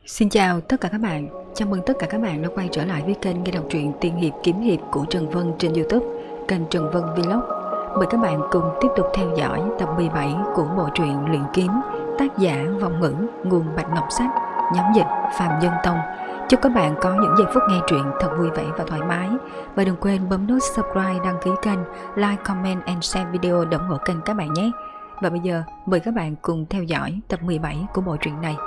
Xin chào tất cả các bạn, chào mừng tất cả các bạn đã quay trở lại với kênh nghe đọc truyện tiên hiệp kiếm hiệp của Trần Vân trên YouTube, kênh Trần Vân Vlog. Mời các bạn cùng tiếp tục theo dõi tập 17 của bộ truyện Luyện Kiếm, tác giả Vọng Ngữ, nguồn Bạch Ngọc Sách, nhóm dịch Phạm Nhân Tông. Chúc các bạn có những giây phút nghe truyện thật vui vẻ và thoải mái. Và đừng quên bấm nút subscribe, đăng ký kênh, like, comment and share video để ủng hộ kênh các bạn nhé. Và bây giờ mời các bạn cùng theo dõi tập 17 của bộ truyện này.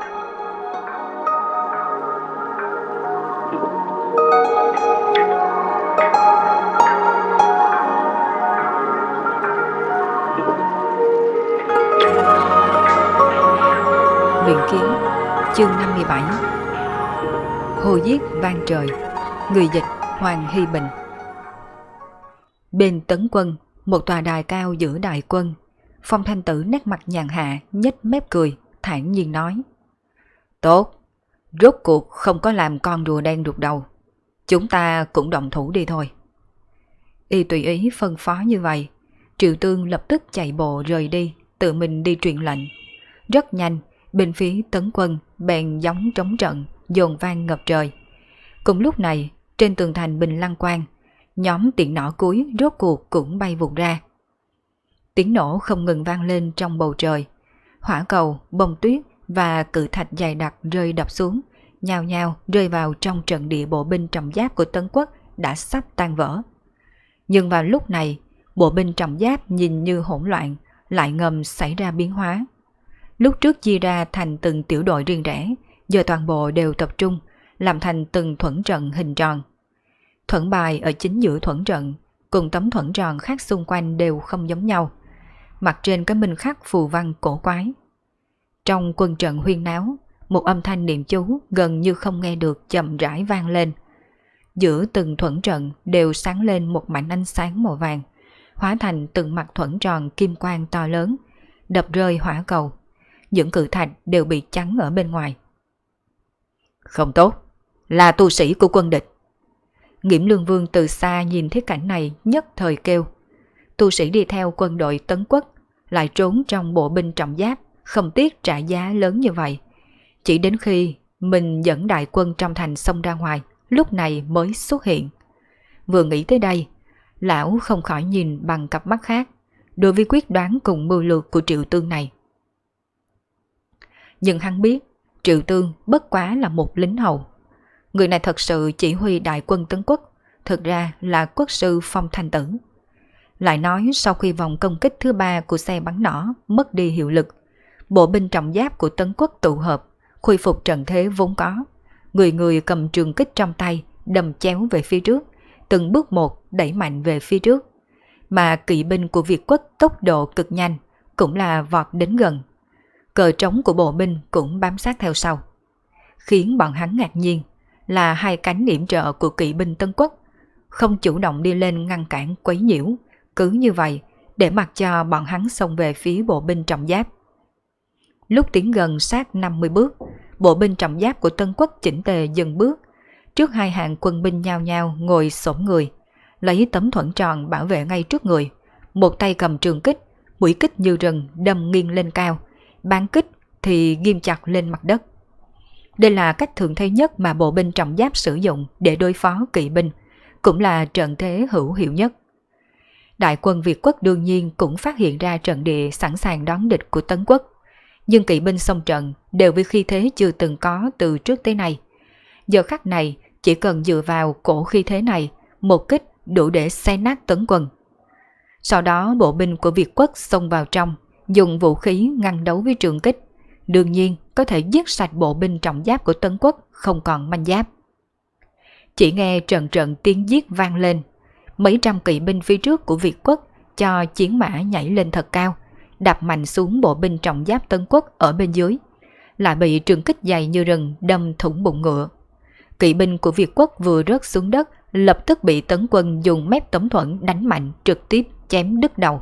Luyện Kiếm, chương 57. Hồ giết vang trời. Người dịch Hoàng Hy Bình. Bên Tấn Quân, một tòa đài cao giữa đại quân. Phong Thanh Tử nét mặt nhàn hạ, nhếch mép cười, thản nhiên nói: Tốt, rốt cuộc không có làm con rùa đen rụt đầu. Chúng ta cũng động thủ đi thôi. Y tùy ý phân phó như vậy, Triệu Tương lập tức chạy bộ rời đi, tự mình đi truyền lệnh. Rất nhanh, bên phía Tấn Quân bèn gióng trống trận, dồn vang ngập trời. Cùng lúc này, trên tường thành Bình Lăng Quan, nhóm tiện nỏ cuối rốt cuộc cũng bay vụt ra. Tiếng nổ không ngừng vang lên trong bầu trời. Hỏa cầu, bông tuyết và cự thạch dày đặc rơi đập xuống, nhao nhao rơi vào trong trận địa bộ binh trọng giáp của Tấn Quốc đã sắp tan vỡ. Nhưng vào lúc này, bộ binh trọng giáp nhìn như hỗn loạn, lại ngầm xảy ra biến hóa. Lúc trước chia ra thành từng tiểu đội riêng rẽ, giờ toàn bộ đều tập trung, làm thành từng thuẫn trận hình tròn. Thuẫn bài ở chính giữa thuẫn trận, cùng tấm thuẫn tròn khác xung quanh đều không giống nhau. Mặt trên có minh khắc phù văn cổ quái. Trong quân trận huyên náo, một âm thanh niệm chú gần như không nghe được chậm rãi vang lên. Giữa từng thuẫn trận đều sáng lên một mảnh ánh sáng màu vàng, hóa thành từng mặt thuẫn tròn kim quang to lớn, đập rơi hỏa cầu. Những cự thạch đều bị chắn ở bên ngoài. Không tốt, là tu sĩ của quân địch. Nghiễm Lương Vương từ xa nhìn thấy cảnh này nhất thời kêu. Tu sĩ đi theo quân đội Tấn Quốc, lại trốn trong bộ binh trọng giáp, không tiếc trả giá lớn như vậy. Chỉ đến khi mình dẫn đại quân trong thành xông ra ngoài, lúc này mới xuất hiện. Vừa nghĩ tới đây, lão không khỏi nhìn bằng cặp mắt khác, đối với quyết đoán cùng mưu lược của Triệu Tương này. Nhưng hắn biết, Triệu Tương bất quá là một lính hầu. Người này thật sự chỉ huy đại quân Tấn Quốc, thực ra là quốc sư Phong Thanh Tử. Lại nói sau khi vòng công kích thứ 3 của xe bắn nỏ mất đi hiệu lực, bộ binh trọng giáp của Tấn Quốc tụ hợp, khôi phục trận thế vốn có. Người người cầm trường kích trong tay, đâm chéo về phía trước, từng bước một đẩy mạnh về phía trước. Mà kỵ binh của Việt Quốc tốc độ cực nhanh, cũng là vọt đến gần. Cờ trống của bộ binh cũng bám sát theo sau. Khiến bọn hắn ngạc nhiên là hai cánh yểm trợ của kỵ binh Tân Quốc không chủ động đi lên ngăn cản quấy nhiễu, cứ như vậy để mặc cho bọn hắn xông về phía bộ binh trọng giáp. Lúc tiến gần sát 50 bước, bộ binh trọng giáp của Tân Quốc chỉnh tề dừng bước. Trước hai hàng quân binh nhao nhao ngồi xổm người, lấy tấm thuẫn tròn bảo vệ ngay trước người. Một tay cầm trường kích, mũi kích như rừng đâm nghiêng lên cao, bán kích thì ghim chặt lên mặt đất. Đây là cách thường thấy nhất mà bộ binh trọng giáp sử dụng để đối phó kỵ binh, cũng là trận thế hữu hiệu nhất. Đại quân Việt Quốc đương nhiên cũng phát hiện ra trận địa sẵn sàng đón địch của Tấn Quốc, nhưng kỵ binh xông trận đều với khí thế chưa từng có từ trước tới nay. Giờ khắc này chỉ cần dựa vào cổ khí thế này, một kích đủ để xé nát Tấn quân. Sau đó bộ binh của Việt Quốc xông vào trong, dùng vũ khí ngăn đấu với trường kích, đương nhiên có thể giết sạch bộ binh trọng giáp của Tấn Quốc không còn manh giáp. Chỉ nghe trận trận tiếng giết vang lên, mấy trăm kỵ binh phía trước của Việt Quốc cho chiến mã nhảy lên thật cao, đạp mạnh xuống bộ binh trọng giáp Tấn Quốc ở bên dưới, lại bị trường kích dày như rừng đâm thủng bụng ngựa. Kỵ binh của Việt Quốc vừa rớt xuống đất, lập tức bị Tấn quân dùng mép tấm thuẫn đánh mạnh trực tiếp chém đứt đầu.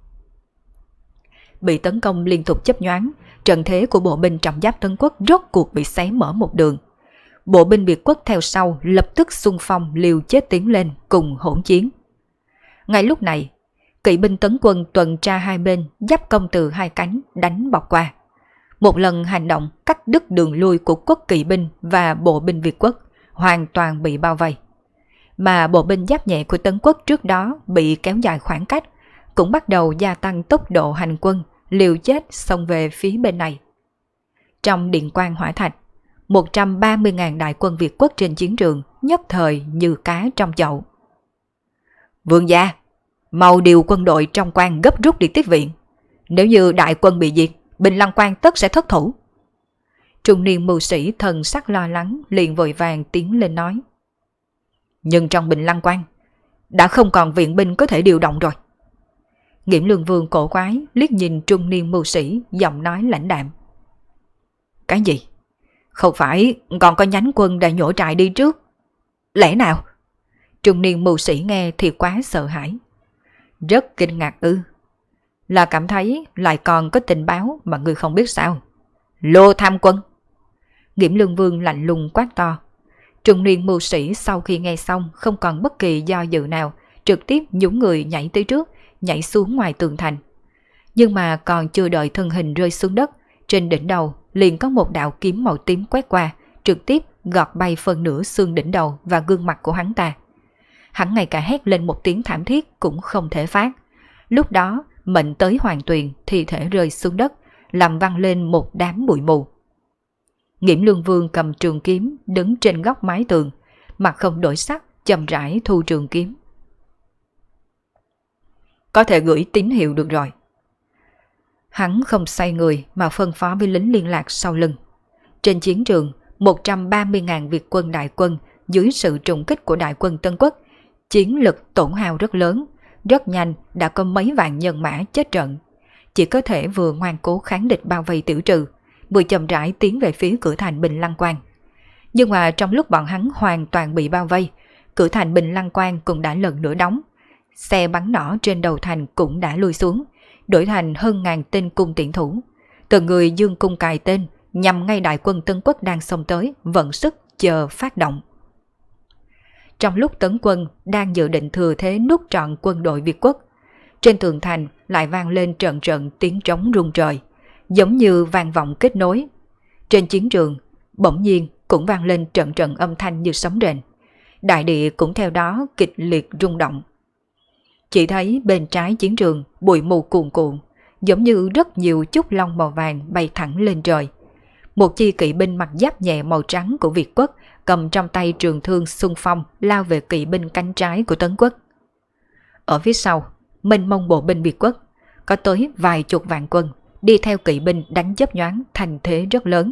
Bị tấn công liên tục chớp nhoáng, trận thế của bộ binh trọng giáp Tấn Quốc rốt cuộc bị xé mở một đường. Bộ binh Việt Quốc theo sau lập tức xung phong liều chết tiến lên cùng hỗn chiến. Ngay lúc này, kỵ binh Tấn quân tuần tra hai bên giáp công từ hai cánh đánh bọc qua. Một lần hành động cắt đứt đường lui của quốc kỵ binh và bộ binh Việt quốc, hoàn toàn bị bao vây. Mà bộ binh giáp nhẹ của Tấn quốc trước đó bị kéo dài khoảng cách, cũng bắt đầu gia tăng tốc độ hành quân, liều chết xông về phía bên này. Trong điện quan hỏa thạch, 130.000 đại quân Việt quốc trên chiến trường nhất thời như cá trong chậu. Vương gia, mau điều quân đội trong quan gấp rút đi tiếp viện. Nếu như đại quân bị diệt, Bình Lăng quan tất sẽ thất thủ. Trung niên mưu sĩ thần sắc lo lắng liền vội vàng tiến lên nói. Nhưng trong Bình Lăng quan đã không còn viện binh có thể điều động rồi. Nghiễm Lương Vương cổ quái liếc nhìn trung niên mưu sĩ, giọng nói lãnh đạm. Cái gì? Không phải còn có nhánh quân đã nhổ trại đi trước? Lẽ nào? Trung niên mưu sĩ nghe thì quá sợ hãi. Rất kinh ngạc ư? Là cảm thấy lại còn có tình báo mà ngươi không biết sao? Lô tham quân! Nghiễm Lương Vương lạnh lùng quát to. Trung niên mưu sĩ sau khi nghe xong không còn bất kỳ do dự nào, trực tiếp nhúng người nhảy tới trước, nhảy xuống ngoài tường thành. Nhưng mà còn chưa đợi thân hình rơi xuống đất, trên đỉnh đầu liền có một đạo kiếm màu tím quét qua, trực tiếp gọt bay phần nửa xương đỉnh đầu và gương mặt của hắn ta. Hắn ngay cả hét lên một tiếng thảm thiết cũng không thể phát. Lúc đó mệnh tới hoàng tuyền, thi thể rơi xuống đất, làm văng lên một đám bụi mù. Nghiễm Lương Vương cầm trường kiếm đứng trên góc mái tường, mặt không đổi sắc, chậm rãi thu trường kiếm. Có thể gửi tín hiệu được rồi. Hắn không xoay người mà phân phó với lính liên lạc sau lưng. Trên chiến trường, 130.000 Việt quân đại quân dưới sự trùng kích của đại quân Tân Quốc, chiến lực tổn hao rất lớn, rất nhanh đã có mấy vạn nhân mã chết trận. Chỉ có thể vừa ngoan cố kháng địch bao vây tiểu trừ, vừa chậm rãi tiến về phía cửa thành Bình Lăng Quan. Nhưng mà trong lúc bọn hắn hoàn toàn bị bao vây, cửa thành Bình Lăng Quan cũng đã lần nữa đóng. Xe bắn nỏ trên đầu thành cũng đã lui xuống, đổi thành hơn ngàn tên cung tiễn thủ. Từng người dương cung cài tên, nhằm ngay đại quân Tân Quốc đang xông tới, vận sức chờ phát động. Trong lúc tấn quân đang dự định thừa thế nuốt trọn quân đội Việt quốc, trên tường thành lại vang lên trận trận tiếng trống rung trời, giống như vang vọng kết nối. Trên chiến trường, bỗng nhiên cũng vang lên trận trận âm thanh như sấm rền. Đại địa cũng theo đó kịch liệt rung động. Chỉ thấy bên trái chiến trường bụi mù cuồn cuộn, giống như rất nhiều chút long màu vàng bay thẳng lên trời. Một chi kỵ binh mặc giáp nhẹ màu trắng của Việt quốc cầm trong tay trường thương xung phong lao về kỵ binh cánh trái của Tấn quốc. Ở phía sau, mênh mông bộ binh Việt quốc có tới vài chục vạn quân đi theo kỵ binh đánh chớp nhoáng, thành thế rất lớn.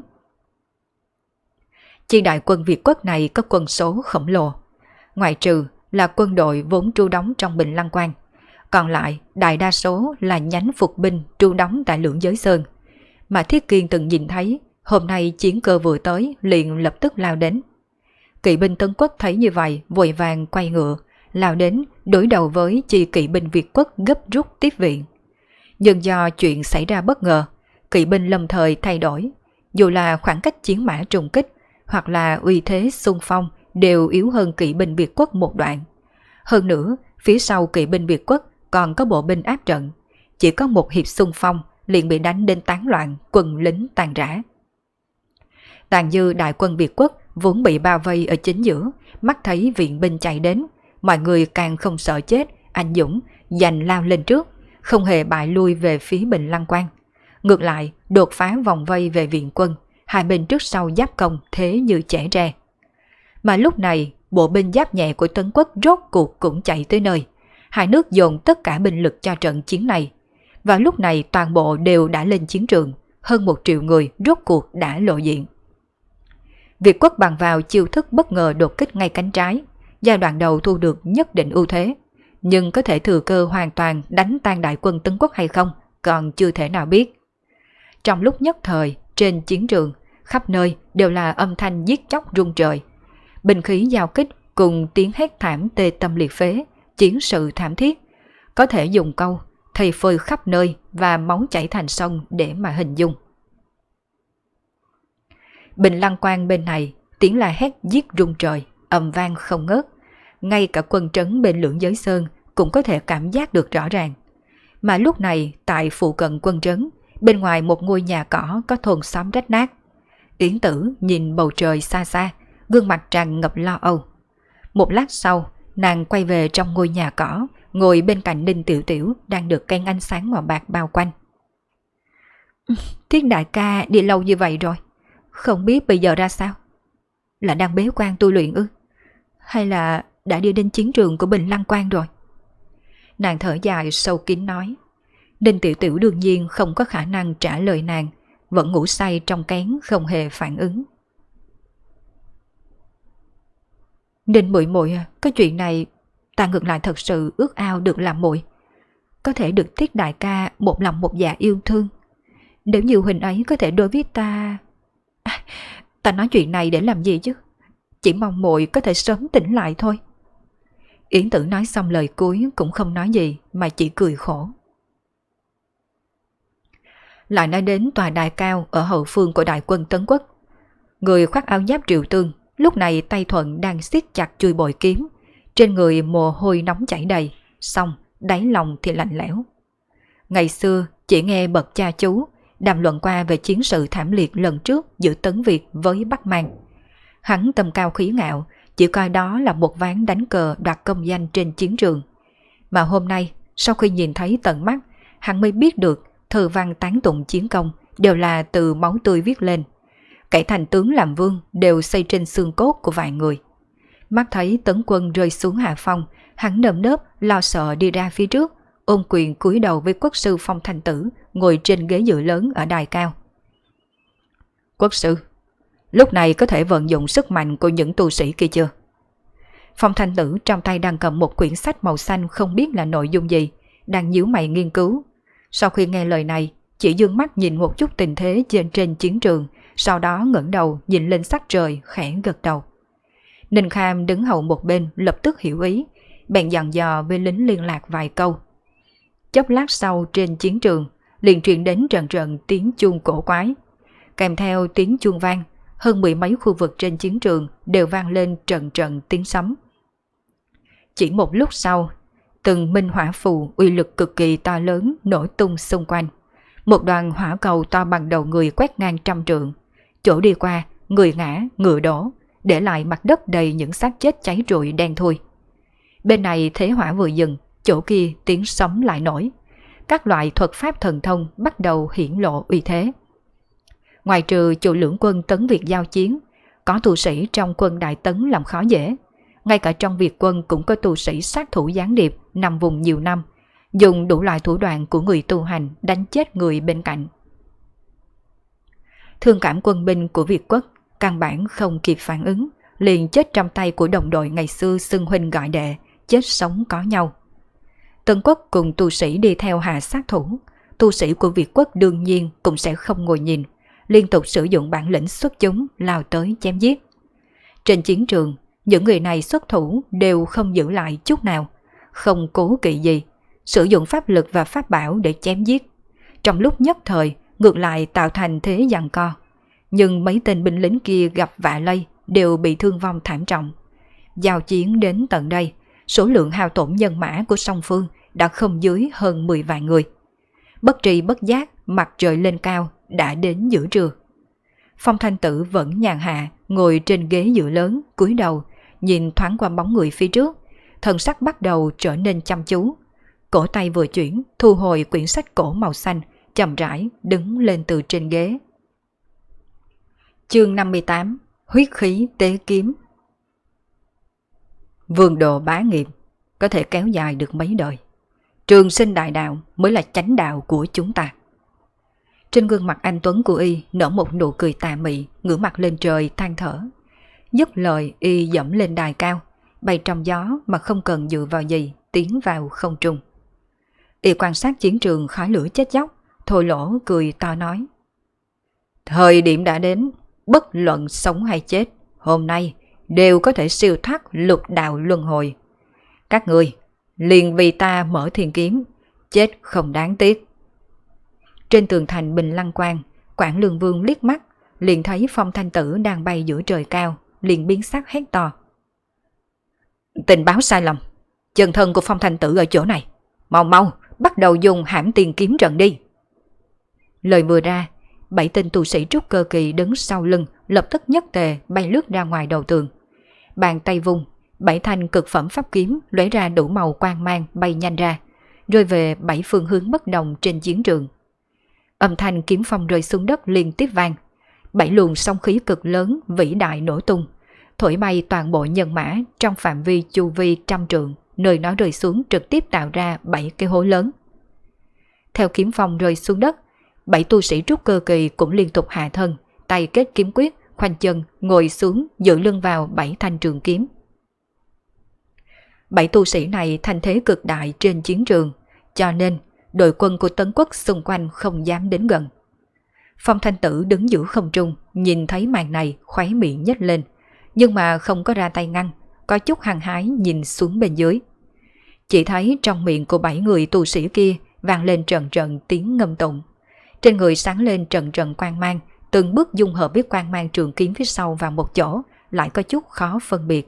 Chi đại quân Việt quốc này có quân số khổng lồ, ngoại trừ là quân đội vốn trú đóng trong Bình Lăng Quan, còn lại đại đa số là nhánh phục binh trú đóng tại Lưỡng Giới Sơn. Mà Thiết Kiên từng nhìn thấy, hôm nay chiến cơ vừa tới liền lập tức lao đến. Kỵ binh Tấn quốc thấy như vậy vội vàng quay ngựa, lao đến đối đầu với chi kỵ binh Việt quốc gấp rút tiếp viện. Nhưng do chuyện xảy ra bất ngờ, kỵ binh lâm thời thay đổi, dù là khoảng cách chiến mã trùng kích hoặc là uy thế xung phong đều yếu hơn kỵ binh Việt quốc một đoạn. Hơn nữa, phía sau kỵ binh Việt quốc còn có bộ binh áp trận, chỉ có một hiệp xung phong liền bị đánh đến tán loạn, quân lính tàn rã. Tàn dư đại quân Việt quốc vốn bị bao vây ở chính giữa, mắt thấy viện binh chạy đến, mọi người càng không sợ chết, anh dũng giành lao lên trước, không hề bại lui về phía Bình Lăng Quan. Ngược lại, đột phá vòng vây về viện quân, hai bên trước sau giáp công thế như chẻ tre. Mà lúc này, bộ binh giáp nhẹ của Tấn quốc rốt cuộc cũng chạy tới nơi. Hai nước dồn tất cả binh lực cho trận chiến này. Vào lúc này toàn bộ đều đã lên chiến trường, hơn 1 triệu người rốt cuộc đã lộ diện. Việt quốc bằng vào chiêu thức bất ngờ đột kích ngay cánh trái, giai đoạn đầu thu được nhất định ưu thế, nhưng có thể thừa cơ hoàn toàn đánh tan đại quân Tấn quốc hay không còn chưa thể nào biết. Trong lúc nhất thời, trên chiến trường, khắp nơi đều là âm thanh giết chóc rung trời. Binh khí giao kích cùng tiếng hét thảm tê tâm liệt phế, chiến sự thảm thiết. Có thể dùng câu thây phơi khắp nơi và máu chảy thành sông để mà hình dung. Bình Lăng Quan bên này, tiếng la hét giết rung trời, ầm vang không ngớt. Ngay cả quân trấn bên Lưỡng Giới Sơn cũng có thể cảm giác được rõ ràng. Mà lúc này tại phụ cận quân trấn, Bên ngoài một ngôi nhà cỏ có thôn xóm rách nát. Yến Tử nhìn bầu trời xa xa, gương mặt tràn ngập lo âu. Một lát sau, nàng quay về trong ngôi nhà cỏ, ngồi bên cạnh Ninh Tiểu Tiểu đang được cây ánh sáng màu bạc bao quanh. Tiết đại ca đi lâu như vậy rồi, không biết bây giờ ra sao? Là đang bế quan tu luyện ư? Hay là đã đi đến chiến trường của Bình Lăng Quan rồi? Nàng thở dài sâu kín nói. Ninh Tiểu Tiểu đương nhiên không có khả năng trả lời nàng, vẫn ngủ say trong kén không hề phản ứng. Ninh muội muội, cái chuyện này ta ngược lại thật sự ước ao được làm muội, có thể được Tiết đại ca một lòng một dạ yêu thương. Nếu như huynh ấy có thể đối với ta... ta nói chuyện này để làm gì chứ? Chỉ mong muội có thể sớm tỉnh lại thôi. Yến Tử nói xong lời cuối cũng không nói gì mà chỉ cười khổ. Lại nói đến tòa đài cao ở hậu phương của đại quân Tấn Quốc. Người khoác áo giáp Triệu Tương lúc này tay thuận đang siết chặt chuôi bội kiếm, trên người mồ hôi nóng chảy đầy, xong đáy lòng thì lạnh lẽo. Ngày xưa chỉ nghe bậc cha chú đàm luận qua về chiến sự thảm liệt lần trước giữa Tấn Việt với Bắc Mang. Hắn tâm cao khí ngạo, chỉ coi đó là một ván đánh cờ đoạt công danh trên chiến trường. Mà hôm nay, sau khi nhìn thấy tận mắt, hắn mới biết được thơ văn tán tụng chiến công đều là từ máu tươi viết lên. Cải thành tướng làm vương đều xây trên xương cốt của vài người. Mắt thấy Tấn quân rơi xuống hạ phong, hắn nơm nớp lo sợ đi ra phía trước, ôm quyền cúi đầu với quốc sư Phong Thanh Tử ngồi trên ghế dự lớn ở đài cao. Quốc sư, lúc này có thể vận dụng sức mạnh của những tu sĩ kia chưa? Phong Thanh Tử trong tay đang cầm một quyển sách màu xanh không biết là nội dung gì, đang nhíu mày nghiên cứu. Sau khi nghe lời này, chỉ dương mắt nhìn một chút tình thế trên chiến trường, sau đó ngẩng đầu nhìn lên sắc trời khẽ gật đầu. Ninh Kham đứng hầu một bên lập tức hiểu ý, bèn dặn dò với lính liên lạc vài câu. Chốc lát sau trên chiến trường liền truyền đến trận trận tiếng chuông cổ quái. Kèm theo tiếng chuông vang, hơn 10 mấy khu vực trên chiến trường đều vang lên trận trận tiếng sấm. Chỉ một lúc sau, từng minh hỏa phù uy lực cực kỳ to lớn nổ tung xung quanh. Một đoàn hỏa cầu to bằng đầu người quét ngang trăm trượng. Chỗ đi qua, người ngã, ngựa đổ, để lại mặt đất đầy những xác chết cháy rụi đen thui. Bên này thế hỏa vừa dừng, chỗ kia tiếng sấm lại nổi. Các loại thuật pháp thần thông bắt đầu hiển lộ uy thế. Ngoài trừ chủ lưỡng quân Tấn Việt giao chiến, có tu sĩ trong quân Đại Tấn làm khó dễ. Ngay cả trong Việt quân cũng có tu sĩ sát thủ gián điệp nằm vùng nhiều năm, dùng đủ loại thủ đoạn của người tu hành đánh chết người bên cạnh. Thương cảm quân binh của Việt quốc căn bản không kịp phản ứng, liền chết trong tay của đồng đội ngày xưa xưng huynh gọi đệ, chết sống có nhau. Tấn Quốc cùng tu sĩ đi theo hạ sát thủ, tu sĩ của Việt quốc đương nhiên cũng sẽ không ngồi nhìn, liên tục sử dụng bản lĩnh xuất chúng lao tới chém giết. Trên chiến trường, những người này xuất thủ đều không giữ lại chút nào, không cố kỵ gì, sử dụng pháp lực và pháp bảo để chém giết. Trong lúc nhất thời, ngược lại tạo thành thế giằng co. Nhưng mấy tên binh lính kia gặp vạ lây đều bị thương vong thảm trọng. Giao chiến đến tận đây, số lượng hao tổn nhân mã của song phương đã không dưới hơn 10 vạn người. Bất tri bất giác, mặt trời lên cao, đã đến giữa trưa. Phong Thanh Tử vẫn nhàn hạ, ngồi trên ghế dự lớn, cúi đầu, nhìn thoáng qua bóng người phía trước, thần sắc bắt đầu trở nên chăm chú. Cổ tay vừa chuyển, thu hồi quyển sách cổ màu xanh, chậm rãi đứng lên từ trên ghế. Chương 58: Huyết khí tế kiếm. Vương đồ bá nghiệp có thể kéo dài được mấy đời. Trường sinh đại đạo mới là chánh đạo của chúng ta. Trên gương mặt anh tuấn của y nở một nụ cười tà mị, ngửa mặt lên trời than thở. Dứt lời y dẫm lên đài cao, bay trong gió mà không cần dựa vào gì, tiến vào không trung. Y quan sát chiến trường khói lửa chết chóc, thô lỗ cười to nói: Thời điểm đã đến, bất luận sống hay chết, hôm nay đều có thể siêu thoát lục đạo luân hồi. Các ngươi liền vì ta mở thiên kiếm, chết không đáng tiếc. Trên tường thành Bình Lăng Quan, Quảng Lương Vương liếc mắt, liền thấy Phong Thanh Tử đang bay giữa trời cao, liền biến sắc hét to: Tình báo sai lầm, chân thân của Phong Thanh Tử ở chỗ này, mau mau bắt đầu dùng hãm tiền kiếm trận đi. Lời vừa ra, 7 tên tu sĩ trúc cơ kỳ đứng sau lưng lập tức nhất tề bay lướt ra ngoài đầu tường. Bàn tay vung, 7 thanh cực phẩm pháp kiếm lóe ra đủ màu quang mang bay nhanh ra, rơi về 7 phương hướng bất đồng trên chiến trường. Âm thanh kiếm phong rơi xuống đất liên tiếp vang. 7 luồng sóng khí cực lớn vĩ đại nổ tung, thổi bay toàn bộ nhân mã trong phạm vi chu vi trăm trượng, nơi nó rơi xuống trực tiếp tạo ra 7 cái hố lớn. Theo kiếm phong rơi xuống đất, 7 tu sĩ trúc cơ kỳ cũng liên tục hạ thân, tay kết kiếm quyết, khoanh chân ngồi xuống dựa lưng vào 7 thanh trường kiếm. 7 tu sĩ này thanh thế cực đại trên chiến trường, cho nên đội quân của Tấn Quốc xung quanh không dám đến gần. Phong Thanh Tử đứng giữa không trung, nhìn thấy màn này khóe miệng nhếch lên, nhưng mà không có ra tay ngăn, có chút hăng hái nhìn xuống bên dưới. Chỉ thấy trong miệng của 7 người tu sĩ kia vang lên trận trận tiếng ngâm tụng. Trên người sáng lên trận trận quang mang, từng bước dung hợp với quang mang trường kiếm phía sau vào một chỗ, lại có chút khó phân biệt.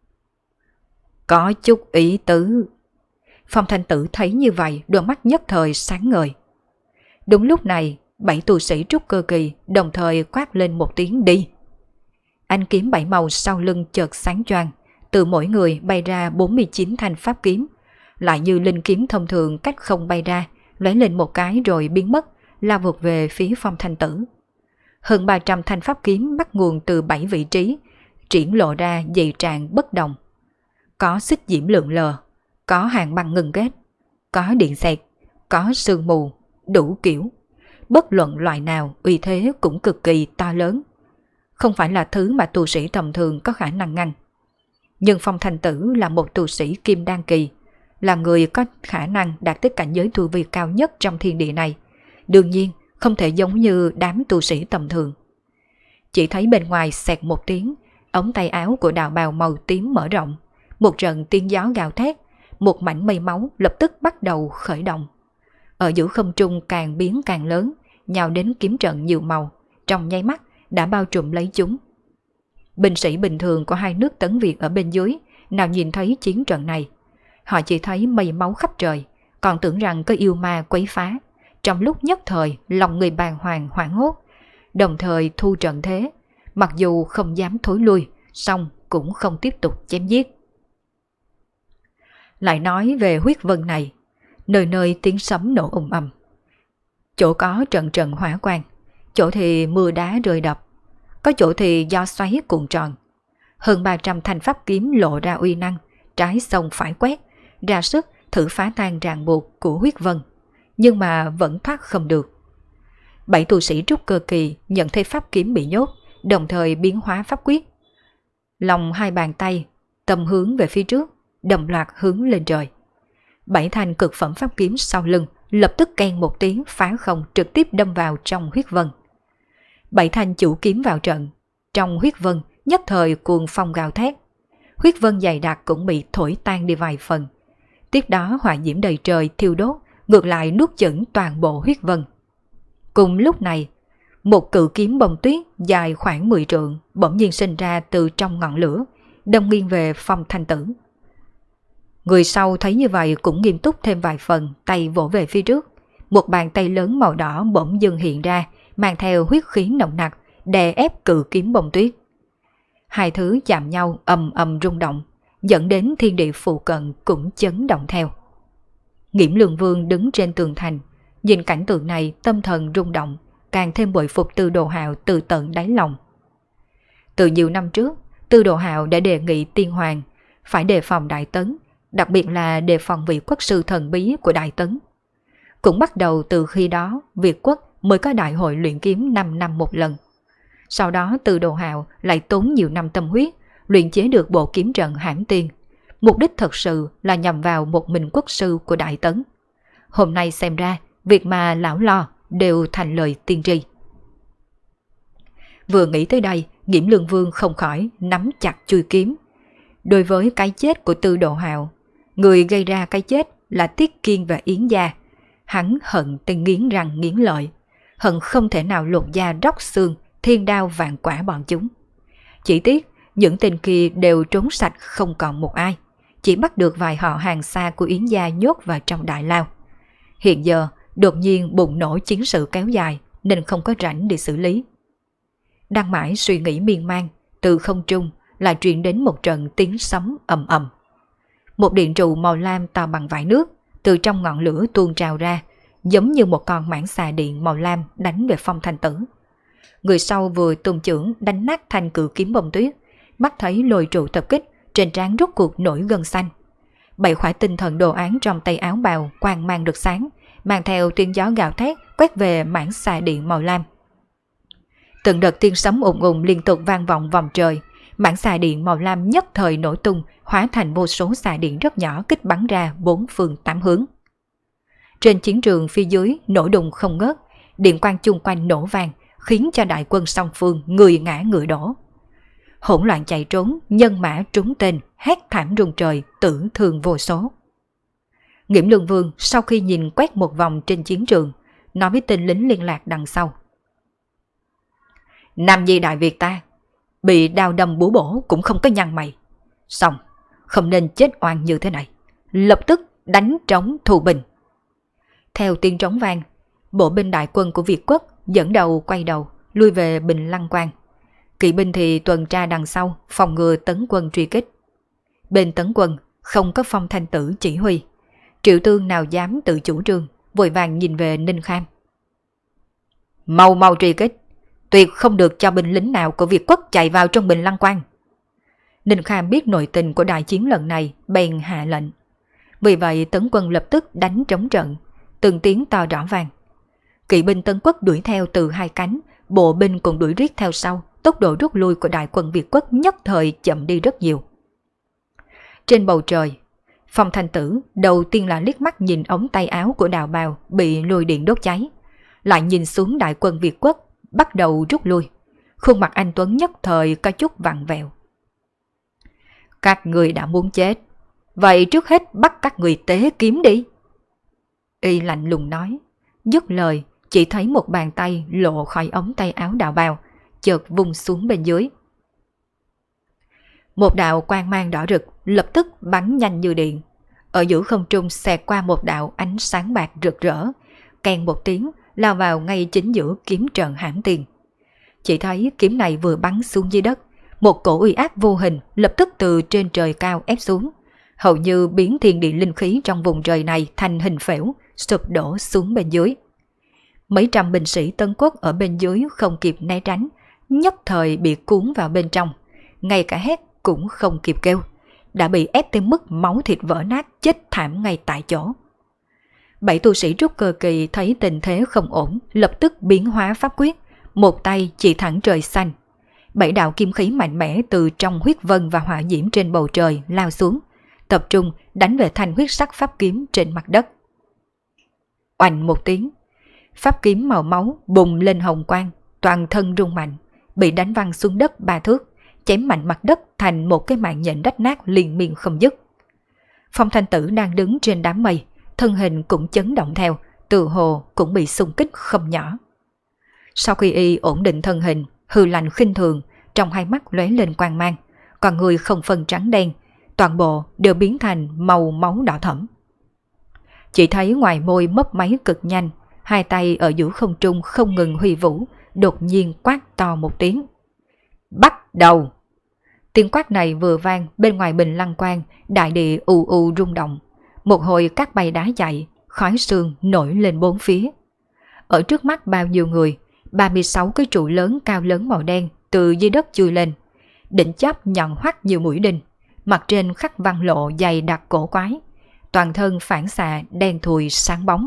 Có chút ý tứ. Phong Thanh Tử thấy như vậy, đôi mắt nhất thời sáng ngời. Đúng lúc này, 7 tu sĩ trúc cơ kỳ đồng thời quát lên một tiếng đi. Ánh kiếm 7 màu sau lưng chợt sáng choang, từ mỗi người bay ra 49 thanh pháp kiếm, lại như linh kiếm thông thường cách không bay ra, lóe lên một cái rồi biến mất, lao vụt về phía Phong Thanh Tử. Hơn 300 thanh pháp kiếm bắt nguồn từ 7 vị trí, triển lộ ra dày tràng bất đồng. Có xích diễm lượn lờ, có hàng băng ngừng kết, có điện xẹt, có sương mù, đủ kiểu. Bất luận loại nào uy thế cũng cực kỳ to lớn, không phải là thứ mà tu sĩ tầm thường có khả năng ngăn. Nhưng Phong Thanh Tử là một tu sĩ kim đan kỳ, là người có khả năng đạt tới cảnh giới tu vi cao nhất trong thiên địa này, đương nhiên không thể giống như đám tu sĩ tầm thường. Chỉ thấy bên ngoài xẹt một tiếng, ống tay áo của đạo bào màu tím mở rộng, một trận tiếng gió gào thét, một mảnh mây máu lập tức bắt đầu khởi động. Ở giữa không trung càng biến càng lớn, nhào đến kiếm trận nhiều màu, trong nháy mắt đã bao trùm lấy chúng. Binh sĩ bình thường của hai nước Tấn Việt ở bên dưới nào nhìn thấy chiến trận này, họ chỉ thấy mây máu khắp trời, còn tưởng rằng có yêu ma quấy phá. Trong lúc nhất thời lòng người bàng hoàng hoảng hốt, đồng thời thu trận thế, mặc dù không dám thối lui, song cũng không tiếp tục chém giết. Lại nói về huyết vân này, nơi nơi tiếng sấm nổ ầm ầm, chỗ có trận trận hỏa quang, chỗ thì mưa đá rơi đập, có chỗ thì gió xoáy cuộn tròn. Hơn 300 thanh pháp kiếm lộ ra uy năng, trái sông phải quét, ra sức thử phá tan ràng buộc của huyết vân, nhưng mà vẫn thoát không được. 7 tu sĩ trúc cơ kỳ nhận thấy pháp kiếm bị nhốt, đồng thời biến hóa pháp quyết. Lòng hai bàn tay tầm hướng về phía trước, đồng loạt hướng lên trời. 7 thanh cực phẩm pháp kiếm sau lưng lập tức keng một tiếng phá không, trực tiếp đâm vào trong huyết vân. 7 thanh chủ kiếm vào trận, trong huyết vân nhất thời cuồng phong gào thét. Huyết vân dày đặc cũng bị thổi tan đi vài phần. Tiếp đó hỏa diễm đầy trời thiêu đốt, ngược lại nuốt chửng toàn bộ huyết vân. Cùng lúc này, một cự kiếm bông tuyết dài khoảng 10 trượng bỗng nhiên sinh ra từ trong ngọn lửa, đâm nghiêng về Phong Thanh Tử. Người sau thấy như vậy cũng nghiêm túc thêm vài phần, tay vỗ về phía trước. Một bàn tay lớn màu đỏ bỗng dưng hiện ra, mang theo huyết khí nồng nặc, đè ép cự kiếm bông tuyết. Hai thứ chạm nhau ầm ầm rung động, dẫn đến thiên địa phụ cận cũng chấn động theo. Nghiễm Lương Vương đứng trên tường thành, nhìn cảnh tượng này tâm thần rung động, càng thêm bội phục Tư Đồ Hạo từ tận đáy lòng. Từ nhiều năm trước, Tư Đồ Hạo đã đề nghị Tiên Hoàng phải đề phòng Đại Tấn, đặc biệt là đề phòng vị quốc sư thần bí của Đại Tấn. Cũng bắt đầu từ khi đó, Việt quốc mới có đại hội luyện kiếm 5 năm một lần. Sau đó Tư Đồ Hạo lại tốn nhiều năm tâm huyết, luyện chế được bộ kiếm trận Hãn Tiên. Mục đích thật sự là nhằm vào một mình quốc sư của Đại Tấn. Hôm nay xem ra, việc mà lão lo đều thành lời tiên tri. Vừa nghĩ tới đây, Nghiễm Lương Vương không khỏi nắm chặt chuôi kiếm. Đối với cái chết của Tư Đồ Hạo, người gây ra cái chết là Tiết Kiên và Yến Gia. Hắn hận tên nghiến răng nghiến lợi, hận không thể nào lột da róc xương, thiên đao vạn quả bọn chúng. Chỉ tiếc những tên kia đều trốn sạch không còn một ai, chỉ bắt được vài họ hàng xa của Yến Gia nhốt vào trong đại lao. Hiện giờ đột nhiên bùng nổ chiến sự kéo dài, nên không có rảnh để xử lý. Đang mãi suy nghĩ miên man, từ không trung lại truyền đến một trận tiếng sấm ầm ầm. Một điện trụ màu lam to bằng vải nước từ trong ngọn lửa tuôn trào ra, giống như một con mãng xà điện màu lam đánh về Phong Thanh Tử. Người sau vừa tung chưởng đánh nát thanh cự kiếm bông tuyết, mắt thấy lôi trụ tập kích, trên trán rốt cuộc nổi gân xanh. 7 khỏa tinh thần đồ án trong tay áo bào quang mang rực sáng, mang theo tiếng gió gào thét quét về mảng xà điện màu lam. Từng đợt tiếng sấm ùng ùng liên tục vang vọng vòng trời, mảng xà điện màu lam nhất thời nổ tung, hóa thành vô số xà điện rất nhỏ kích bắn ra 4 phương 8 hướng. Trên chiến trường phía dưới nổ đùng không ngớt, điện quang chung quanh nổ vang, khiến cho đại quân song phương người ngã người đổ. Hỗn loạn chạy trốn, nhân mã trúng tên, hét thảm rung trời, tử thương vô số. Nghiễm Lương Vương sau khi nhìn quét một vòng trên chiến trường, nói với tên lính liên lạc đằng sau: Nam Nhi Đại Việt ta, bị đao đâm búa bổ cũng không có nhăn mày. Xong, không nên chết oan như thế này. Lập tức đánh trống thù bình. Theo tiếng trống vang, bộ binh đại quân của Việt Quốc dẫn đầu quay đầu, lui về Bình Lăng Quan. Kỵ binh thì tuần tra đằng sau, phòng ngừa tấn quân truy kích. Bên tấn quân không có Phong Thanh Tử chỉ huy. Triệu Tương nào dám tự chủ trương, vội vàng nhìn về Ninh Kham. Mau mau truy kích, tuyệt không được cho binh lính nào của Việt Quốc chạy vào trong Bình Lăng Quan. Ninh Kham biết nội tình của đại chiến lần này, bèn hạ lệnh. Vì vậy tấn quân lập tức đánh trống trận, từng tiếng to rõ vang. Kỵ binh Tấn Quốc đuổi theo từ hai cánh, bộ binh cũng đuổi riết theo sau. Tốc độ rút lui của đại quân Việt Quốc nhất thời chậm đi rất nhiều. Trên bầu trời, Phong Thanh Tử đầu tiên là liếc mắt nhìn ống tay áo của Đào Bào bị lôi điện đốt cháy, lại nhìn xuống đại quân Việt Quốc bắt đầu rút lui. Khuôn mặt anh Tuấn nhất thời có chút vặn vẹo. Các người đã muốn chết, vậy trước hết bắt các người tế kiếm đi. Y lạnh lùng nói, dứt lời chỉ thấy một bàn tay lộ khỏi ống tay áo Đào Bào, chợt vung xuống bên dưới. Một đạo quang mang đỏ rực lập tức bắn nhanh như điện, ở giữa không trung xẹt qua một đạo ánh sáng bạc rực rỡ, keng một tiếng lao vào ngay chính giữa kiếm trận hãm tiền. Chỉ thấy kiếm này vừa bắn xuống dưới đất, một cổ uy áp vô hình lập tức từ trên trời cao ép xuống, hầu như biến thiên địa linh khí trong vùng trời này thành hình phễu, sụp đổ xuống bên dưới. Mấy trăm binh sĩ Tân Quốc ở bên dưới không kịp né tránh, nhất thời bị cuốn vào bên trong, ngay cả hét cũng không kịp kêu, đã bị ép tới mức máu thịt vỡ nát, chết thảm ngay tại chỗ. 7 tu sĩ trúc cơ kỳ thấy tình thế không ổn, lập tức biến hóa pháp quyết, một tay chỉ thẳng trời xanh. 7 đạo kim khí mạnh mẽ từ trong huyết vân và hỏa diễm trên bầu trời lao xuống, tập trung đánh về thanh huyết sắc pháp kiếm trên mặt đất. Oành một tiếng, pháp kiếm màu máu bùng lên hồng quang, toàn thân rung mạnh, bị đánh văng xuống đất 3 thước, chém mạnh mặt đất thành một cái mạng nhện rách nát liên miên không dứt. Phong Thanh Tử đang đứng trên đám mây, thân hình cũng chấn động theo, tự hồ cũng bị xung kích không nhỏ. Sau khi y ổn định thân hình, hư lạnh khinh thường, trong hai mắt lóe lên quang mang, còn người không phân trắng đen, toàn bộ đều biến thành màu máu đỏ thẫm. Chỉ thấy ngoài môi mấp máy cực nhanh, hai tay ở giữa không trung không ngừng huy vũ, đột nhiên quát to một tiếng. Bắt đầu! Tiếng quát này vừa vang, bên ngoài Bình Lăng Quan, đại địa ù ù rung động. Một hồi cát bay đá chạy, khói sương nổi lên bốn phía. Ở trước mắt bao nhiêu người, 36 cái trụ lớn cao lớn màu đen từ dưới đất chui lên, đỉnh chóp nhọn hoắt như mũi đinh, mặt trên khắc văn lộ dày đặc cổ quái, toàn thân phản xạ đen thùi sáng bóng.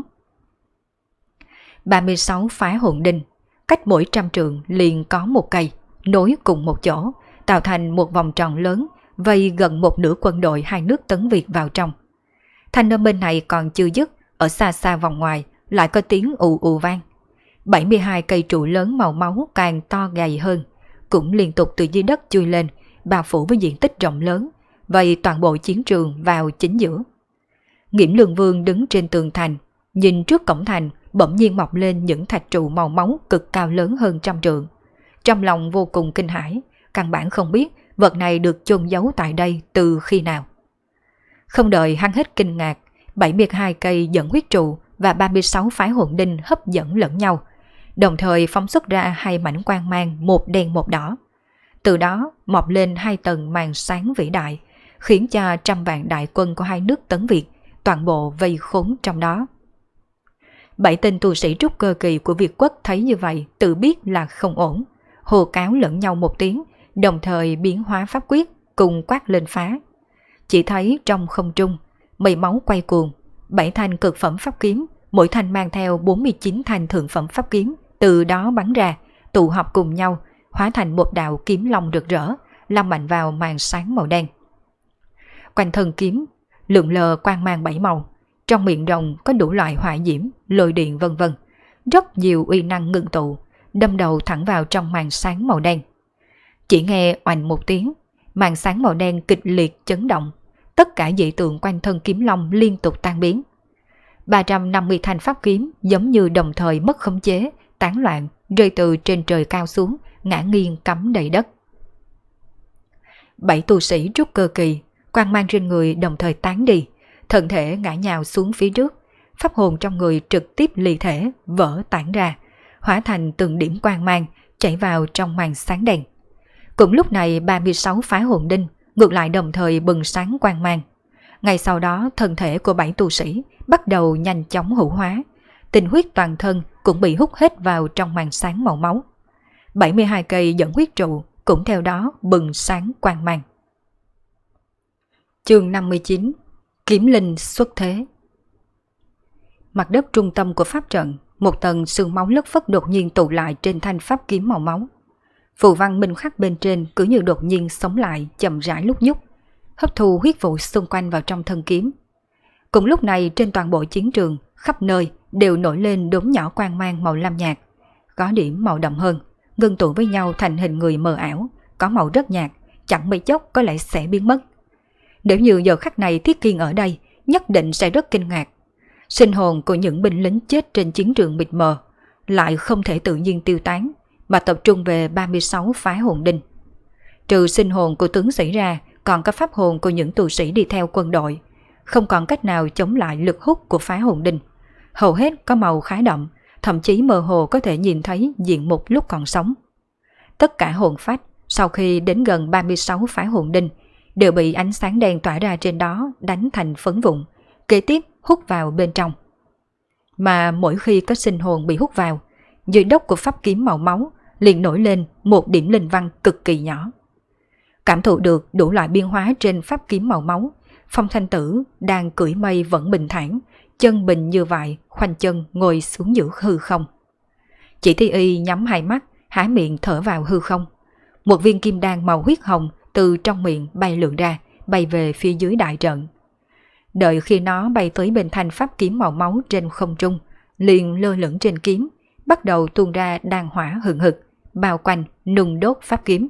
36 phá hồn đinh, cách mỗi 100 trượng liền có một cây, nối cùng một chỗ, tạo thành một vòng tròn lớn, vây gần một nửa quân đội hai nước Tấn Việt vào trong. Thanh âm bên này còn chưa dứt, ở xa xa vòng ngoài lại có tiếng ù ù vang. 72 cây trụ lớn màu máu càng to gầy hơn, cũng liên tục từ dưới đất chui lên, bao phủ với diện tích rộng lớn, vây toàn bộ chiến trường vào chính giữa. Nghiễm Lương Vương đứng trên tường thành, nhìn trước cổng thành bỗng nhiên mọc lên những thạch trụ màu máu cực cao lớn hơn 100 trượng. Trong lòng vô cùng kinh hãi, căn bản không biết vật này được chôn giấu tại đây từ khi nào. Không đợi hắn hết kinh ngạc, 72 cây dẫn huyết trụ và 36 phái hồn đinh hấp dẫn lẫn nhau, đồng thời phóng xuất ra hai mảnh quang mang một đen một đỏ. Từ đó mọc lên hai tầng màn sáng vĩ đại, khiến cho trăm vạn đại quân của hai nước Tấn Việt toàn bộ vây khốn trong đó. 7 tên tu sĩ trúc cơ kỳ của Việt Quốc thấy như vậy tự biết là không ổn, hô cáo lẫn nhau một tiếng, đồng thời biến hóa pháp quyết cùng quát lên phá. Chỉ thấy trong không trung, mây máu quay cuồng, 7 thanh cực phẩm pháp kiếm, mỗi thanh mang theo 49 thanh thượng phẩm pháp kiếm, từ đó bắn ra, tụ họp cùng nhau, hóa thành một đạo kiếm long rực rỡ, lao mạnh vào màn sáng màu đen. Quanh thân kiếm, lượn lờ quang mang 7 màu, trong miệng rồng có đủ loại hỏa diễm, lôi điện vân vân, rất nhiều uy năng ngưng tụ, đâm đầu thẳng vào trong màn sáng màu đen. Chỉ nghe oanh một tiếng, màn sáng màu đen kịch liệt chấn động, tất cả dị tượng quanh thân kiếm long liên tục tan biến. 350 thanh pháp kiếm giống như đồng thời mất khống chế, tán loạn, rơi từ trên trời cao xuống, ngã nghiêng cắm đầy đất. 7 tu sĩ trúc cơ kỳ, quang mang trên người đồng thời tán đi, thân thể ngã nhào xuống phía trước, pháp hồn trong người trực tiếp ly thể, vỡ tản ra, hóa thành từng điểm quang mang, chảy vào trong màn sáng đen. Cũng lúc này 36 phái hồn đinh ngược lại đồng thời bừng sáng quang mang. Ngay sau đó thân thể của 7 tu sĩ bắt đầu nhanh chóng hữu hóa, tinh huyết toàn thân cũng bị hút hết vào trong màn sáng màu máu. 72 cây dẫn huyết trụ cũng theo đó bừng sáng quang mang. Chương 59: Kiếm linh xuất thế. Mặt đất trung tâm của pháp trận, một tầng sương máu lất phất đột nhiên tụ lại trên thanh pháp kiếm màu máu. Phù văn minh khắc bên trên cứ như đột nhiên sống lại, chậm rãi lúc nhúc, hấp thu huyết vụ xung quanh vào trong thân kiếm. Cùng lúc này trên toàn bộ chiến trường, khắp nơi đều nổi lên đốm nhỏ quang mang màu lam nhạt, có điểm màu đậm hơn, ngưng tụ với nhau thành hình người mờ ảo, có màu rất nhạt, chẳng mấy chốc có lẽ sẽ biến mất. Nếu như giờ khắc này Thiết Kiên ở đây, nhất định sẽ rất kinh ngạc. Sinh hồn của những binh lính chết trên chiến trường mịt mờ lại không thể tự nhiên tiêu tán, mà tập trung về 36 phái hồn đinh. Trừ sinh hồn của tướng sĩ ra, còn có pháp hồn của những tù sĩ đi theo quân đội, không còn cách nào chống lại lực hút của phái hồn đinh. Hầu hết có màu khá đậm, thậm chí mơ hồ có thể nhìn thấy diện mục lúc còn sống. Tất cả hồn phách sau khi đến gần 36 phái hồn đinh đều bị ánh sáng đen tỏa ra trên đó đánh thành phấn vụn, kế tiếp hút vào bên trong. Mà mỗi khi có sinh hồn bị hút vào, dưới đốc của pháp kiếm màu máu liền nổi lên một điểm linh văn cực kỳ nhỏ. Cảm thụ được đủ loại biến hóa trên pháp kiếm màu máu, Phong Thanh Tử đang cưỡi mây vẫn bình thản, chân bình như vậy, khoanh chân ngồi xuống giữa hư không. Chỉ Thi Y nhắm hai mắt, há miệng thở vào hư không. Một viên kim đan màu huyết hồng từ trong miệng bay lượn ra, bay về phía dưới đại trận. Đợi khi nó bay tới bên thanh pháp kiếm màu máu trên không trung, liền lơ lửng trên kiếm, bắt đầu tuôn ra đan hỏa hừng hực, bao quanh nung đốt pháp kiếm.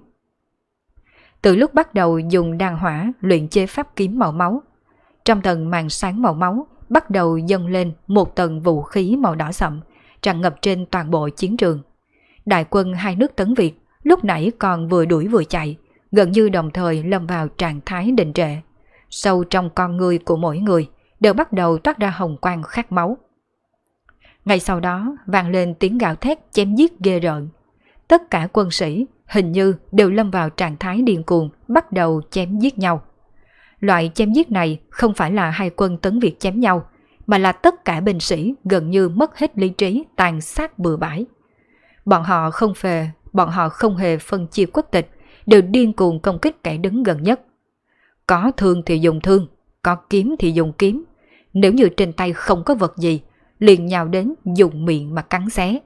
Từ lúc bắt đầu dùng đan hỏa luyện chế pháp kiếm màu máu, trong tầng màn sáng màu máu bắt đầu dâng lên một tầng vũ khí màu đỏ sậm, tràn ngập trên toàn bộ chiến trường. Đại quân hai nước Tấn Việt lúc nãy còn vừa đuổi vừa chạy, gần như đồng thời lâm vào trạng thái đình trệ. Sâu trong con người của mỗi người đều bắt đầu toát ra hồng quang khát máu. Ngay sau đó vang lên tiếng gào thét chém giết ghê rợn. Tất cả quân sĩ hình như đều lâm vào trạng thái điên cuồng, bắt đầu chém giết nhau. Loại chém giết này không phải là hai quân Tấn Việt chém nhau, mà là tất cả binh sĩ gần như mất hết lý trí, tàn sát bừa bãi. Bọn họ không hề phân chia quốc tịch, đều điên cuồng công kích kẻ đứng gần nhất. Có thương thì dùng thương, có kiếm thì dùng kiếm. Nếu như trên tay không có vật gì, liền nhào đến dùng miệng mà cắn xé.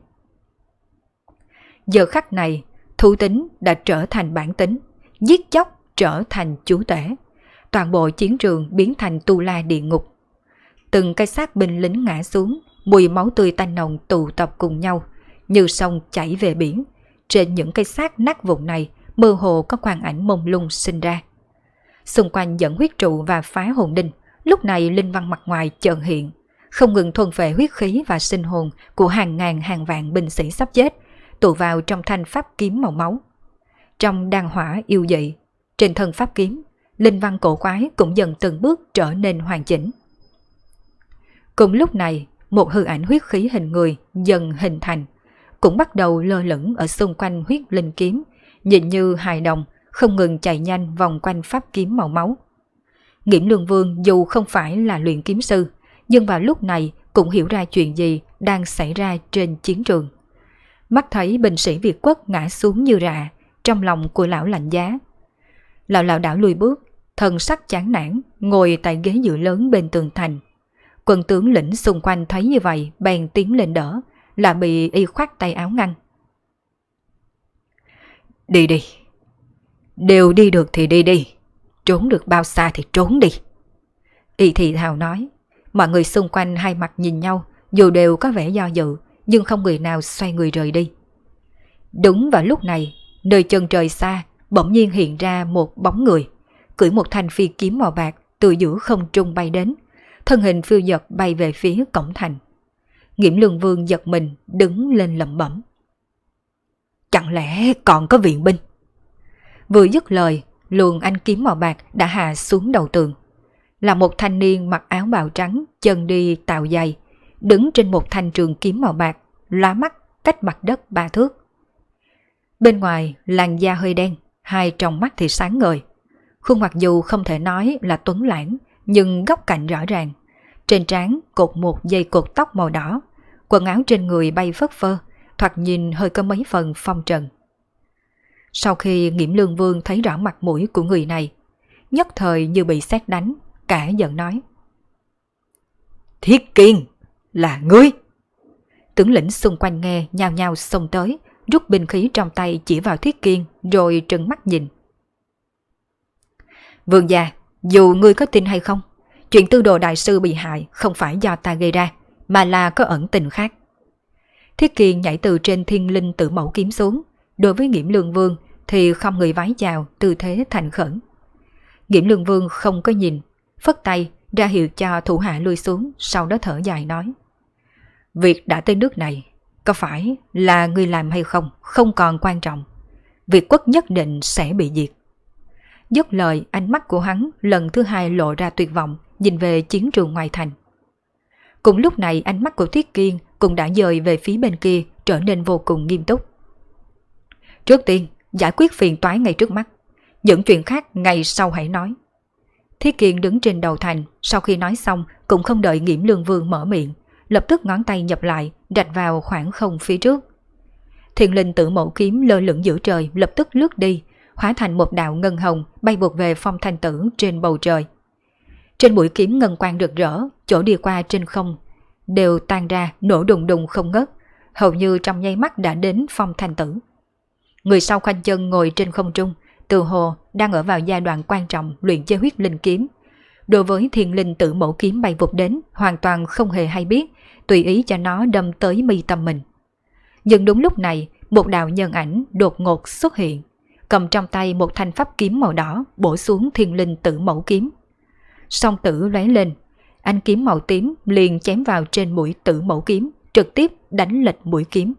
Giờ khắc này, thú tính đã trở thành bản tính, giết chóc trở thành chúa tể. Toàn bộ chiến trường biến thành tu la địa ngục. Từng cái xác binh lính ngã xuống, mùi máu tươi tanh nồng tụ tập cùng nhau, như sông chảy về biển. Trên những cái xác nát vụn này, mơ hồ có quang ảnh mông lung sinh ra. Xung quanh dẫn huyết trụ và phá hồn đinh, lúc này linh văn mặt ngoài chợt hiện, không ngừng thuần phệ huyết khí và sinh hồn của hàng ngàn hàng vạn binh sĩ sắp chết, tụ vào trong thanh pháp kiếm màu máu. Trong đan hỏa yêu dị, trên thân pháp kiếm, linh văn cổ quái cũng dần từng bước trở nên hoàn chỉnh. Cùng lúc này, một hư ảnh huyết khí hình người dần hình thành, cũng bắt đầu lơ lửng ở xung quanh huyết linh kiếm, nhìn như hài đồng, không ngừng chạy nhanh vòng quanh pháp kiếm màu máu. Nghiễm Lương Vương dù không phải là luyện kiếm sư, nhưng vào lúc này cũng hiểu ra chuyện gì đang xảy ra trên chiến trường. Mắt thấy binh sĩ Việt Quốc ngã xuống như rạ, trong lòng của lão lạnh giá. Lão lảo đảo lùi bước, thần sắc chán nản, ngồi tại ghế dựa lớn bên tường thành. Quân tướng lĩnh xung quanh thấy như vậy bèn tiến lên đỡ, là bị y khoát tay áo ngăn. Đi đi, đều đi được thì đi đi, trốn được bao xa thì trốn đi. Y thì thào nói. Mọi người xung quanh hai mặt nhìn nhau, dù đều có vẻ do dự, nhưng không người nào xoay người rời đi. Đúng vào lúc này, nơi chân trời xa bỗng nhiên hiện ra một bóng người, cưỡi một thanh phi kiếm màu bạc từ giữa không trung bay đến, thân hình phiêu dật bay về phía cổng thành. Nghiễm Lương Vương giật mình đứng lên lẩm bẩm. Chẳng lẽ còn có viện binh? Vừa dứt lời, luồng ánh kiếm màu bạc đã hạ xuống đầu tường. Là một thanh niên mặc áo bào trắng, chân đi tào giày, đứng trên một thanh trường kiếm màu bạc, lóa mắt cách mặt đất 3 thước. Bên ngoài làn da hơi đen, hai tròng mắt thì sáng ngời. Khuôn mặt dù không thể nói là tuấn lãng, nhưng góc cạnh rõ ràng. Trên trán cột một dây cột tóc màu đỏ, quần áo trên người bay phất phơ, thoạt nhìn hơi có mấy phần phong trần. Sau khi Nghiễm Lương Vương thấy rõ mặt mũi của người này, nhất thời như bị sét đánh, cả giận nói. Thiết Kiên, là ngươi! Tướng lĩnh xung quanh nghe nhao nhao xông tới, rút binh khí trong tay chỉ vào Thiết Kiên rồi trừng mắt nhìn. Vương gia, dù ngươi có tin hay không, chuyện Tư Đồ đại sư bị hại không phải do ta gây ra, mà là có ẩn tình khác. Thiết Kiên nhảy từ trên Thiên Linh Tử Mẫu kiếm xuống, đối với Nghiễm Lương Vương thì không người vái chào, tư thế thành khẩn. Nghiễm Lương Vương không có nhìn, phất tay ra hiệu cho thủ hạ lui xuống, sau đó thở dài nói. Việc đã tới nước này, có phải là ngươi làm hay không, không còn quan trọng. Việt Quốc nhất định sẽ bị diệt. Dứt lời, ánh mắt của hắn lần thứ hai lộ ra tuyệt vọng, nhìn về chiến trường ngoài thành. Cùng lúc này ánh mắt của Thiết Kiên cũng đã dời về phía bên kia, trở nên vô cùng nghiêm túc. Trước tiên, giải quyết phiền toái ngay trước mắt. Những chuyện khác ngày sau hãy nói. Thiết Kiên đứng trên đầu thành, sau khi nói xong cũng không đợi Nghiễm Lương Vương mở miệng, lập tức ngón tay nhập lại, rạch vào khoảng không phía trước. Thiên Linh Tử Mẫu kiếm lơ lửng giữa trời, lập tức lướt đi, hóa thành một đạo ngân hồng bay vụt về Phong Thanh Tử trên bầu trời. Trên mũi kiếm ngân quang rực rỡ, chỗ đi qua trên không đều tan ra, nổ đùng đùng không ngớt, hầu như trong nháy mắt đã đến Phong Thanh Tử. Người sau khoanh chân ngồi trên không trung, tự hồ đang ở vào giai đoạn quan trọng luyện chế huyết linh kiếm. Đối với Thiên Linh Tử Mẫu kiếm bay vụt đến, hoàn toàn không hề hay biết, tùy ý cho nó đâm tới mi tâm mình. Nhưng đúng lúc này, một đạo nhân ảnh đột ngột xuất hiện, cầm trong tay một thanh pháp kiếm màu đỏ bổ xuống Thiên Linh Tử Mẫu kiếm. Song tử lóe lên, ánh kiếm màu tím liền chém vào trên mũi Tử Mẫu kiếm, trực tiếp đánh lệch mũi kiếm.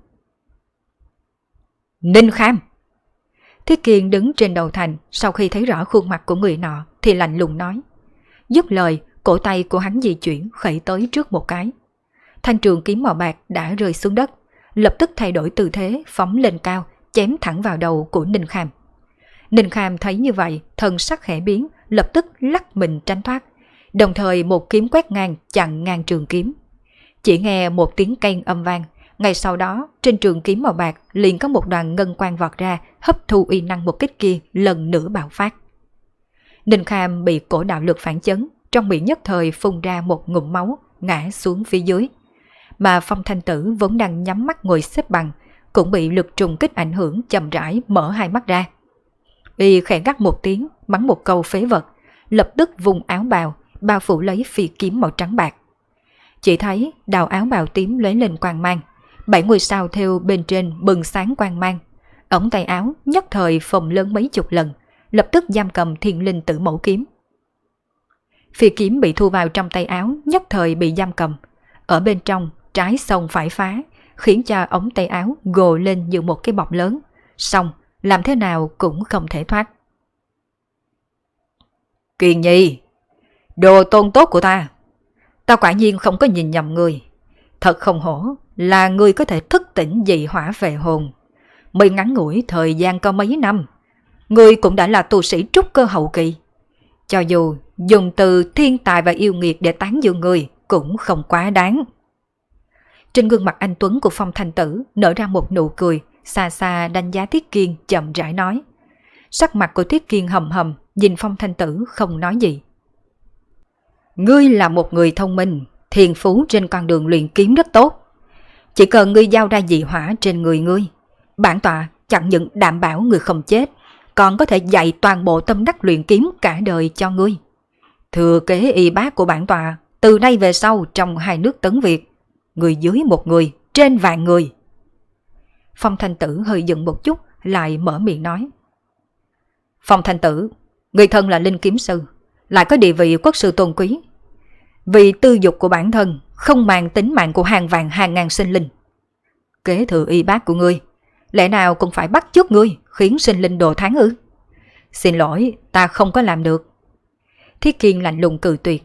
Ninh Kham! Thiết Kiên đứng trên đầu thành, sau khi thấy rõ khuôn mặt của người nọ thì lạnh lùng nói. Dứt lời, cổ tay của hắn di chuyển khẩy tới trước một cái. Thanh trường kiếm màu bạc đã rơi xuống đất, lập tức thay đổi tư thế phóng lên cao, chém thẳng vào đầu của Ninh Kham. Ninh Kham thấy như vậy, thân sắc khẽ biến, lập tức lắc mình tránh thoát, đồng thời một kiếm quét ngang chặn ngang trường kiếm. Chỉ nghe một tiếng keng âm vang, ngay sau đó trên trường kiếm màu bạc liền có một đoàn ngân quang vọt ra, hấp thu uy năng một kích kia lần nữa bạo phát. Ninh Kham bị cổ đạo lực phản chấn, trong miệng nhất thời phun ra một ngụm máu, ngã xuống phía dưới. Mà Phong Thanh Tử vốn đang nhắm mắt ngồi xếp bằng, cũng bị lực trùng kích ảnh hưởng, chậm rãi mở hai mắt ra. Y khẽ gắt một tiếng, bắn một câu phế vật, lập tức vùng áo bào bao phủ lấy phi kiếm màu trắng bạc. Chỉ thấy đạo áo bào tím lóe lên quang mang, 7 ngôi sao thêu bên trên bừng sáng quang mang. Ống tay áo nhất thời phồng lớn mấy chục lần, lập tức giam cầm Thiên Linh Tử Mẫu kiếm. Phi kiếm bị thu vào trong tay áo nhất thời bị giam cầm, ở bên trong trái xông phải phá, khiến cho ống tay áo gồ lên như một cái bọc lớn, xong làm thế nào cũng không thể thoát. Kiền Nhi, đồ tôn tốt của ta, ta quả nhiên không có nhìn nhầm người. Thật không hổ là người có thể thức tỉnh dị hỏa về hồn. Mới ngắn ngủi thời gian có mấy năm, người cũng đã là tu sĩ trúc cơ hậu kỳ. Cho dù dùng từ thiên tài và yêu nghiệt để tán dương người cũng không quá đáng. Trên gương mặt anh Tuấn của Phong Thanh Tử nở ra một nụ cười, xa xa đánh giá Thiết Kiên, chậm rãi nói. Sắc mặt của Thiết Kiên hầm hầm, nhìn Phong Thanh Tử không nói gì. Ngươi là một người thông minh, thiên phú trên con đường luyện kiếm rất tốt. Chỉ cần ngươi giao ra dị hỏa trên người ngươi, bản tọa chẳng những đảm bảo ngươi không chết, còn có thể dạy toàn bộ tâm đắc luyện kiếm cả đời cho ngươi. Thừa kế y bác của bản tọa, từ nay về sau trong hai nước Tấn Việt, người dưới một người, trên vạn người. Phong Thanh Tử hơi dừng một chút, lại mở miệng nói. Phong Thanh Tử, người thân là linh kiếm sư, lại có địa vị quốc sư tôn quý. Vì tư dục của bản thân, không màng tính mạng của hàng vạn hàng ngàn sinh linh. Kế thừa y bác của ngươi, lẽ nào cũng phải bắt chước ngươi, khiến sinh linh đồ thán ư? Xin lỗi, ta không có làm được. Thiết Kiên lạnh lùng cười tuyệt.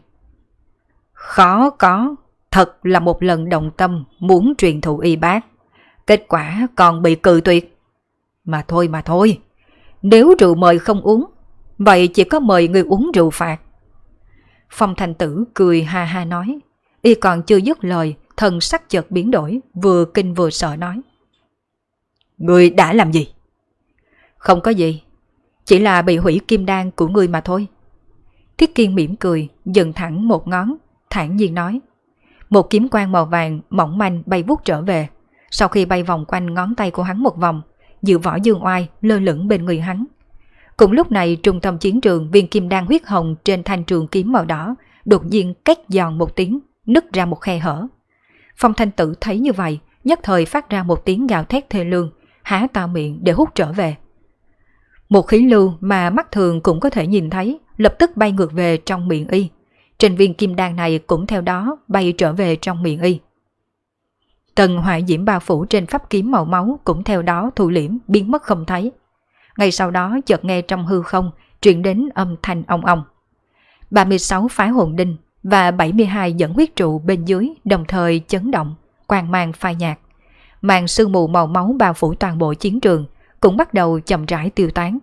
Khó có, thật là một lần động tâm muốn truyền thụ y bác. Kết quả còn bị cự tuyệt. Mà thôi, nếu rượu mời không uống, vậy chỉ có mời người uống rượu phạt. Phong Thanh Tử cười ha ha nói. Y còn chưa dứt lời, thần sắc chợt biến đổi, vừa kinh vừa sợ nói. Ngươi đã làm gì? Không có gì, chỉ là bị hủy kim đan của ngươi mà thôi. Thiết Kiên mỉm cười, dừng thẳng một ngón, thản nhiên nói. Một kiếm quang màu vàng mỏng manh bay vút trở về. Sau khi bay vòng quanh ngón tay của hắn một vòng, Diệu Võ Dương Oai lơ lửng bên người hắn. Cùng lúc này, trung tâm chiến trường, viên kim đan huyết hồng trên thanh trường kiếm màu đỏ đột nhiên két giòn một tiếng, nứt ra một khe hở. Phong Thanh Tử thấy như vậy, nhất thời phát ra một tiếng gào thét thê lương, há to miệng để hút trở về. Một khí lưu mà mắt thường cũng có thể nhìn thấy lập tức bay ngược về trong miệng y. Trên viên kim đan này cũng theo đó bay trở về trong miệng y. Tầng hỏa diễm bao phủ trên pháp kiếm màu máu cũng theo đó thu liễm, biến mất không thấy. Ngay sau đó chợt nghe trong hư không truyền đến âm thanh ong ong. 36 phái hồn đinh và 72 dẫn huyết trụ bên dưới đồng thời chấn động, quang mang phai nhạt. Màn sương mù màu máu bao phủ toàn bộ chiến trường cũng bắt đầu chậm rãi tiêu tán.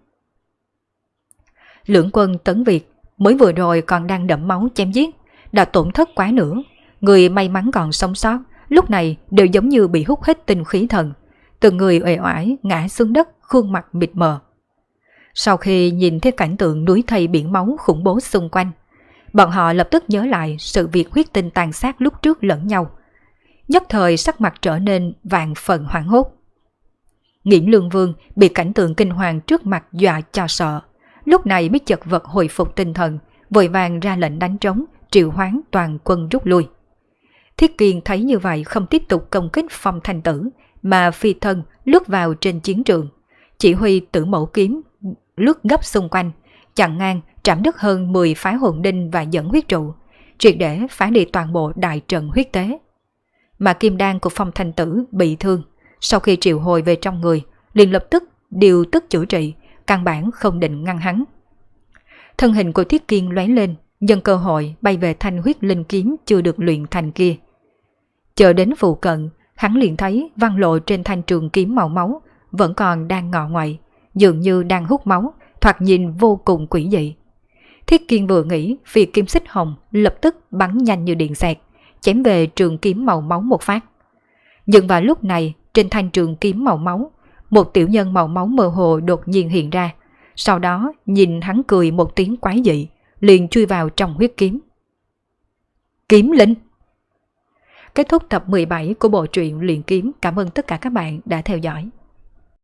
Lưỡng quân Tấn Việt mới vừa rồi còn đang đẫm máu chém giết, đã tổn thất quá nữa. Người may mắn còn sống sót lúc này đều giống như bị hút hết tinh khí thần, từng người uể oải ngã xuống đất, khuôn mặt mịt mờ. Sau khi nhìn thấy cảnh tượng núi thây biển máu khủng bố xung quanh, bọn họ lập tức nhớ lại sự việc huyết tinh tàn sát lúc trước lẫn nhau. Nhất thời sắc mặt trở nên vạn phần hoảng hốt. Nghiễn Lương Vương bị cảnh tượng kinh hoàng trước mặt dọa cho sợ, lúc này mới chật vật hồi phục tinh thần, vội vàng ra lệnh đánh trống, triệu hoán toàn quân rút lui. Thiết Kiên thấy như vậy không tiếp tục công kích Phong Thanh Tử, mà phi thân lướt vào trên chiến trường, chỉ huy Tử Mẫu kiếm lướt gấp xung quanh, chặn ngang trảm đứt hơn 10 phái hồn đinh và dẫn huyết trụ, triệt để phá đi toàn bộ đại trận huyết tế. Mà kim đan của Phong Thanh Tử bị thương, sau khi triệu hồi về trong người, liền lập tức điều tức chữa trị, căn bản không định ngăn hắn. Thân hình của Thiết Kiên lóe lên, nhân cơ hội bay về thanh huyết linh kiếm chưa được luyện thành kia. Chờ đến phụ cận, hắn liền thấy văn lộ trên thanh trường kiếm màu máu vẫn còn đang ngọ ngoại, dường như đang hút máu, thoạt nhìn vô cùng quỷ dị. Thiết Kiên vừa nghĩ, phi kim xích hồng lập tức bắn nhanh như điện xẹt, chém về trường kiếm màu máu một phát. Nhưng vào lúc này, trên thanh trường kiếm màu máu, một tiểu nhân màu máu mơ hồ đột nhiên hiện ra, sau đó nhìn hắn cười một tiếng quái dị, liền chui vào trong huyết kiếm. Kiếm linh. Kết thúc tập 17 của bộ truyện Luyện Kiếm. Cảm ơn tất cả các bạn đã theo dõi.